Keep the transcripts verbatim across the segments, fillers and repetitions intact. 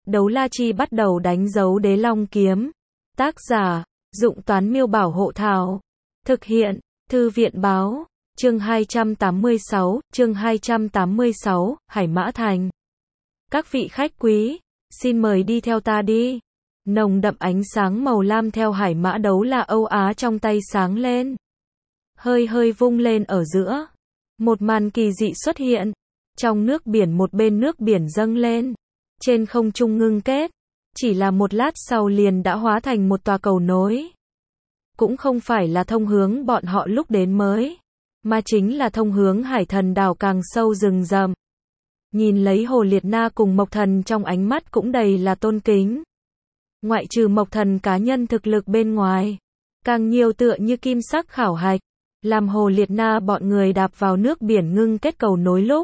Đấu La Chi bắt đầu đánh dấu Đế Long Kiếm. Tác giả, Dụng Toán Miêu Bảo Hộ Thảo. Thực hiện, Thư viện Báo. Chương hai trăm tám mươi sáu, chương hai trăm tám mươi sáu, Hải Mã Thành. Các vị khách quý, xin mời đi theo ta đi. Nồng đậm ánh sáng màu lam theo Hải Mã Đấu La Âu Á trong tay sáng lên. Hơi hơi vung lên ở giữa. Một màn kỳ dị xuất hiện. Trong nước biển một bên nước biển dâng lên. Trên không trung ngưng kết. Chỉ là một lát sau liền đã hóa thành một tòa cầu nối. Cũng không phải là thông hướng bọn họ lúc đến mới. Mà chính là thông hướng Hải Thần Đảo càng sâu rừng rậm. Nhìn lấy Hồ Liệt Na cùng Mộc Thần trong ánh mắt cũng đầy là tôn kính. Ngoại trừ Mộc Thần cá nhân thực lực bên ngoài. Càng nhiều tựa như kim sắc khảo hạch. Làm Hồ Liệt Na bọn người đạp vào nước biển ngưng kết cầu nối lúc.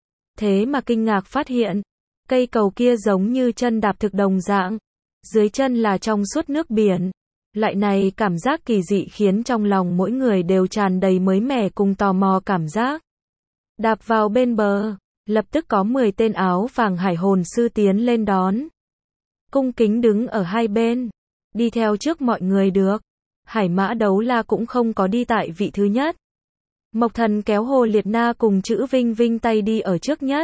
Thế mà kinh ngạc phát hiện. Cây cầu kia giống như chân đạp thực đồng dạng. Dưới chân là trong suốt nước biển. Loại này cảm giác kỳ dị khiến trong lòng mỗi người đều tràn đầy mới mẻ cùng tò mò cảm giác. Đạp vào bên bờ, lập tức có mười tên áo vàng hải hồn sư tiến lên đón. Cung kính đứng ở hai bên, đi theo trước mọi người được. Hải Mã Đấu La cũng không có đi tại vị thứ nhất. Mộc Thần kéo Hồ Liệt Na cùng Chữ Vinh Vinh tay đi ở trước nhất.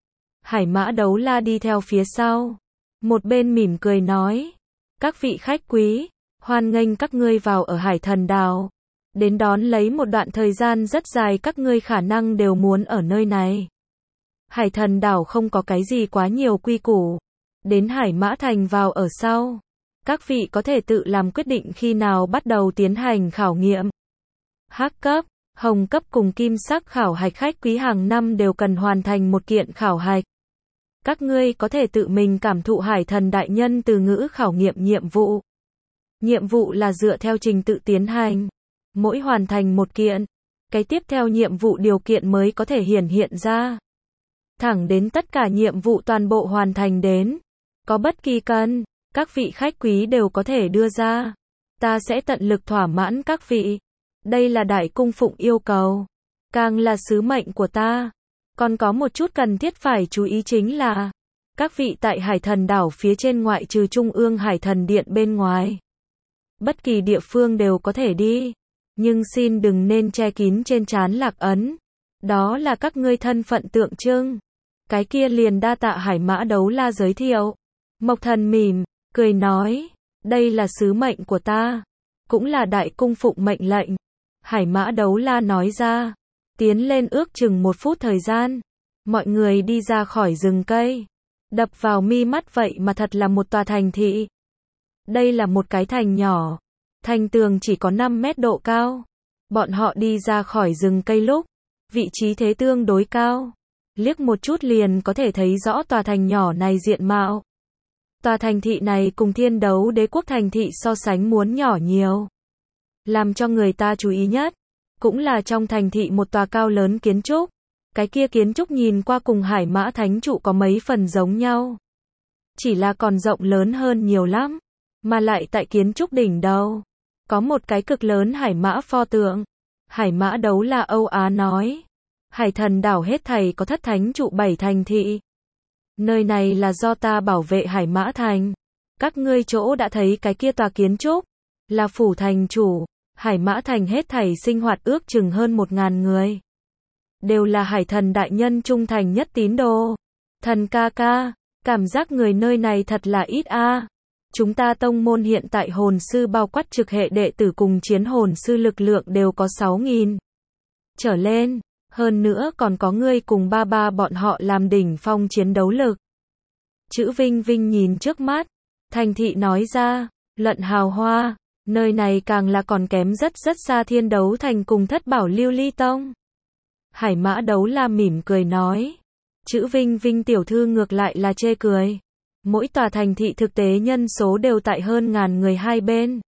Hải Mã Đấu La đi theo phía sau. Một bên mỉm cười nói, các vị khách quý, hoan nghênh các ngươi vào ở Hải Thần Đảo. Đến đón lấy một đoạn thời gian rất dài các ngươi khả năng đều muốn ở nơi này. Hải Thần Đảo không có cái gì quá nhiều quy củ. Đến Hải Mã Thành vào ở sau. Các vị có thể tự làm quyết định khi nào bắt đầu tiến hành khảo nghiệm. Hắc cấp, hồng cấp cùng kim sắc khảo hạch khách quý hàng năm đều cần hoàn thành một kiện khảo hạch. Các ngươi có thể tự mình cảm thụ Hải Thần Đại Nhân từ ngữ khảo nghiệm nhiệm vụ. Nhiệm vụ là dựa theo trình tự tiến hành. Mỗi hoàn thành một kiện, cái tiếp theo nhiệm vụ điều kiện mới có thể hiển hiện ra. Thẳng đến tất cả nhiệm vụ toàn bộ hoàn thành đến. Có bất kỳ cần, các vị khách quý đều có thể đưa ra. Ta sẽ tận lực thỏa mãn các vị. Đây là đại cung phụng yêu cầu. Càng là sứ mệnh của ta. Còn có một chút cần thiết phải chú ý chính là các vị tại Hải Thần Đảo phía trên ngoại trừ Trung ương Hải Thần Điện bên ngoài. Bất kỳ địa phương đều có thể đi. Nhưng xin đừng nên che kín trên trán lạc ấn. Đó là các ngươi thân phận tượng trưng. Cái kia liền đa tạ Hải Mã Đấu La giới thiệu. Mộc Thần mỉm, cười nói. Đây là sứ mệnh của ta. Cũng là đại cung phụng mệnh lệnh. Hải Mã Đấu La nói ra. Tiến lên ước chừng một phút thời gian. Mọi người đi ra khỏi rừng cây. Đập vào mi mắt vậy mà thật là một tòa thành thị. Đây là một cái thành nhỏ. Thành tường chỉ có năm mét độ cao. Bọn họ đi ra khỏi rừng cây lúc. Vị trí thế tương đối cao. Liếc một chút liền có thể thấy rõ tòa thành nhỏ này diện mạo. Tòa thành thị này cùng Thiên Đấu Đế quốc thành thị so sánh muốn nhỏ nhiều. Làm cho người ta chú ý nhất. Cũng là trong thành thị một tòa cao lớn kiến trúc. Cái kia kiến trúc nhìn qua cùng Hải Mã Thánh Trụ có mấy phần giống nhau. Chỉ là còn rộng lớn hơn nhiều lắm. Mà lại tại kiến trúc đỉnh đầu. Có một cái cực lớn Hải Mã pho tượng. Hải Mã Đấu La Âu Á nói. Hải Thần Đảo hết thảy có thất thánh trụ bảy thành thị. Nơi này là do ta bảo vệ Hải Mã Thành. Các ngươi chỗ đã thấy cái kia tòa kiến trúc. Là phủ thành chủ. Hải Mã Thành hết thảy sinh hoạt ước chừng hơn một ngàn người. Đều là Hải Thần Đại Nhân trung thành nhất tín đồ. Thần ca ca, cảm giác người nơi này thật là ít a. À. Chúng ta tông môn hiện tại hồn sư bao quát trực hệ đệ tử cùng chiến hồn sư lực lượng đều có sáu nghìn. Trở lên, hơn nữa còn có ngươi cùng ba ba bọn họ làm đỉnh phong chiến đấu lực. Chữ Vinh Vinh nhìn trước mắt, thành thị nói ra, luận hào hoa, nơi này càng là còn kém rất rất xa Thiên Đấu Thành cùng Thất Bảo Lưu Ly Tông. Hải Mã Đấu La mỉm cười nói, chữ Vinh Vinh tiểu thư ngược lại là chê cười. Mỗi tòa thành thị thực tế nhân số đều tại hơn ngàn người hai bên.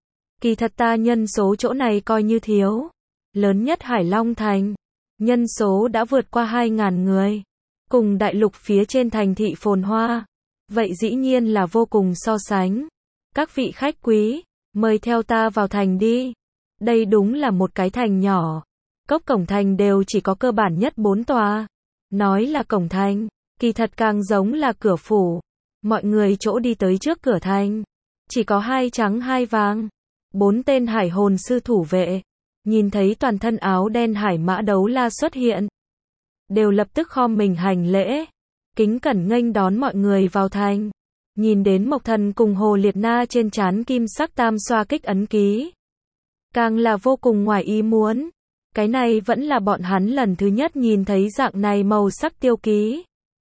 Kỳ thật ta nhân số chỗ này coi như thiếu. Lớn nhất Hải Long Thành. Nhân số đã vượt qua hai ngàn người. Cùng đại lục phía trên thành thị phồn hoa. Vậy dĩ nhiên là vô cùng so sánh. Các vị khách quý, mời theo ta vào thành đi. Đây đúng là một cái thành nhỏ. Cốc cổng thành đều chỉ có cơ bản nhất bốn tòa. Nói là cổng thành, kỳ thật càng giống là cửa phủ. Mọi người chỗ đi tới trước cửa thành. Chỉ có hai trắng hai vàng. Bốn tên hải hồn sư thủ vệ. Nhìn thấy toàn thân áo đen hải mã đấu la xuất hiện. Đều lập tức khom mình hành lễ. Kính cẩn nghênh đón mọi người vào thành. Nhìn đến Mộc Thần cùng Hồ Liệt Na trên trán kim sắc tam xoa kích ấn ký. Càng là vô cùng ngoài ý muốn. Cái này vẫn là bọn hắn lần thứ nhất nhìn thấy dạng này màu sắc tiêu ký.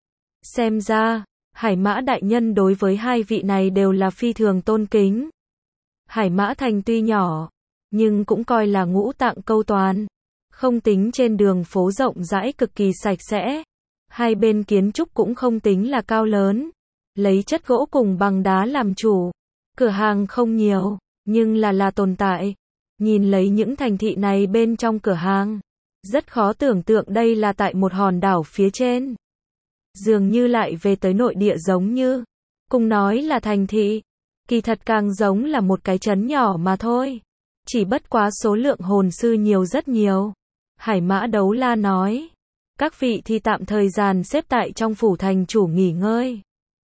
Xem ra, Hải Mã đại nhân đối với hai vị này đều là phi thường tôn kính. Hải Mã thành tuy nhỏ, nhưng cũng coi là ngũ tạng câu toàn. Không tính trên đường phố rộng rãi cực kỳ sạch sẽ. Hai bên kiến trúc cũng không tính là cao lớn. Lấy chất gỗ cùng bằng đá làm chủ. Cửa hàng không nhiều, nhưng là là tồn tại. Nhìn lấy những thành thị này bên trong cửa hàng. Rất khó tưởng tượng đây là tại một hòn đảo phía trên. Dường như lại về tới nội địa giống như. Cùng nói là thành thị. Kỳ thật càng giống là một cái trấn nhỏ mà thôi. Chỉ bất quá số lượng hồn sư nhiều rất nhiều. Hải Mã Đấu La nói. Các vị thì tạm thời gian xếp tại trong phủ thành chủ nghỉ ngơi.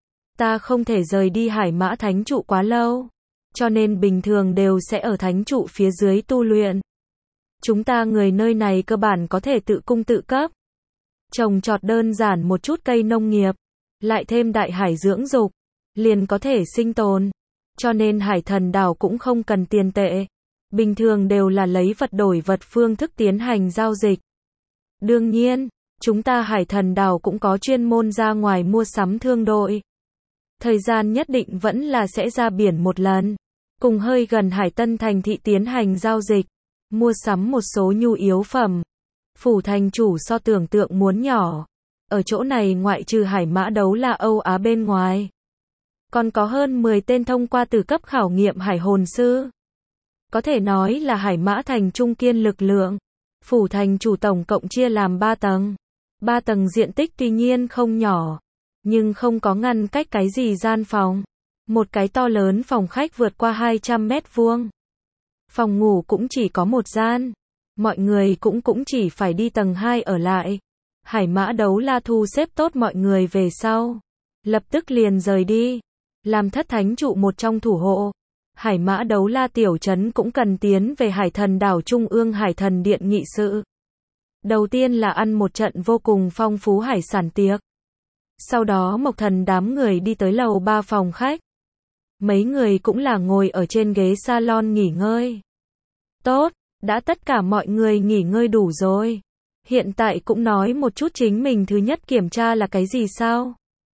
Ta không thể rời đi Hải Mã Thánh Trụ quá lâu. Cho nên bình thường đều sẽ ở Thánh Trụ phía dưới tu luyện. Chúng ta người nơi này cơ bản có thể tự cung tự cấp. Trồng trọt đơn giản một chút cây nông nghiệp. Lại thêm đại hải dưỡng dục. Liền có thể sinh tồn. Cho nên hải thần đảo cũng không cần tiền tệ. Bình thường đều là lấy vật đổi vật phương thức tiến hành giao dịch. Đương nhiên, chúng ta hải thần đảo cũng có chuyên môn ra ngoài mua sắm thương đội. Thời gian nhất định vẫn là sẽ ra biển một lần. Cùng hơi gần Hải Tân thành thị tiến hành giao dịch. Mua sắm một số nhu yếu phẩm. Phủ thành chủ so tưởng tượng muốn nhỏ. Ở chỗ này ngoại trừ Hải Mã Đấu La Âu Á bên ngoài. Còn có hơn mười tên thông qua từ cấp khảo nghiệm hải hồn sư. Có thể nói là Hải Mã thành trung kiên lực lượng. Phủ thành chủ tổng cộng chia làm ba tầng. ba tầng diện tích tuy nhiên không nhỏ. Nhưng không có ngăn cách cái gì gian phòng. Một cái to lớn phòng khách vượt qua hai trăm mét vuông. Phòng ngủ cũng chỉ có một gian. Mọi người cũng cũng chỉ phải đi tầng hai ở lại. Hải Mã Đấu La thu xếp tốt mọi người về sau. Lập tức liền rời đi. Làm thất thánh trụ một trong thủ hộ. Hải Mã Đấu La tiểu trấn cũng cần tiến về Hải Thần đảo Trung ương Hải Thần điện nghị sự. Đầu tiên là ăn một trận vô cùng phong phú hải sản tiệc. Sau đó Mộc Thần đám người đi tới lầu ba phòng khách. Mấy người cũng là ngồi ở trên ghế salon nghỉ ngơi. Tốt, đã tất cả mọi người nghỉ ngơi đủ rồi. Hiện tại cũng nói một chút chính mình thứ nhất kiểm tra là cái gì sao?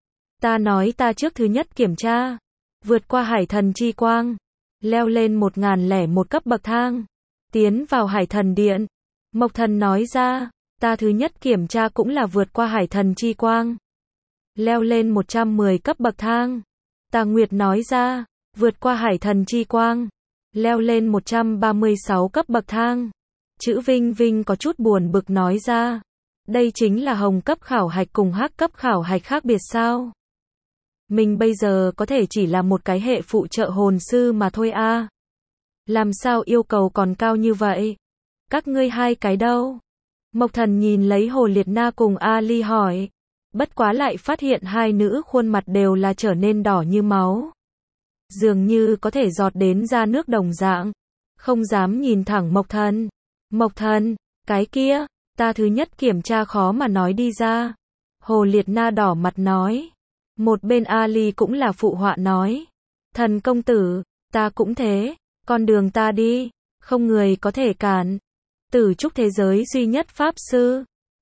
Ta nói ta trước thứ nhất kiểm tra. Vượt qua Hải Thần chi quang. Leo lên một ngàn lẻ một cấp bậc thang. Tiến vào Hải Thần điện. Mộc Thần nói ra, ta thứ nhất kiểm tra cũng là vượt qua Hải Thần chi quang. Leo lên một trăm mười cấp bậc thang. Tà Nguyệt nói ra, vượt qua Hải Thần chi quang. Leo lên một trăm ba mươi sáu cấp bậc thang. Chữ Vinh Vinh có chút buồn bực nói ra. Đây chính là hồng cấp khảo hạch cùng hắc cấp khảo hạch khác biệt sao? Mình bây giờ có thể chỉ là một cái hệ phụ trợ hồn sư mà thôi a. À. Làm sao yêu cầu còn cao như vậy? Các ngươi hai cái đâu? Mộc Thần nhìn lấy Hồ Liệt Na cùng Ali hỏi. Bất quá lại phát hiện hai nữ khuôn mặt đều là trở nên đỏ như máu. Dường như có thể giọt đến ra nước đồng dạng. Không dám nhìn thẳng Mộc Thần. Mộc Thần, cái kia, ta thứ nhất kiểm tra khó mà nói đi ra. Hồ Liệt Na đỏ mặt nói. Một bên Ali cũng là phụ họa nói. Thần công tử, ta cũng thế, con đường ta đi, không người có thể cản. Tử trúc thế giới duy nhất pháp sư,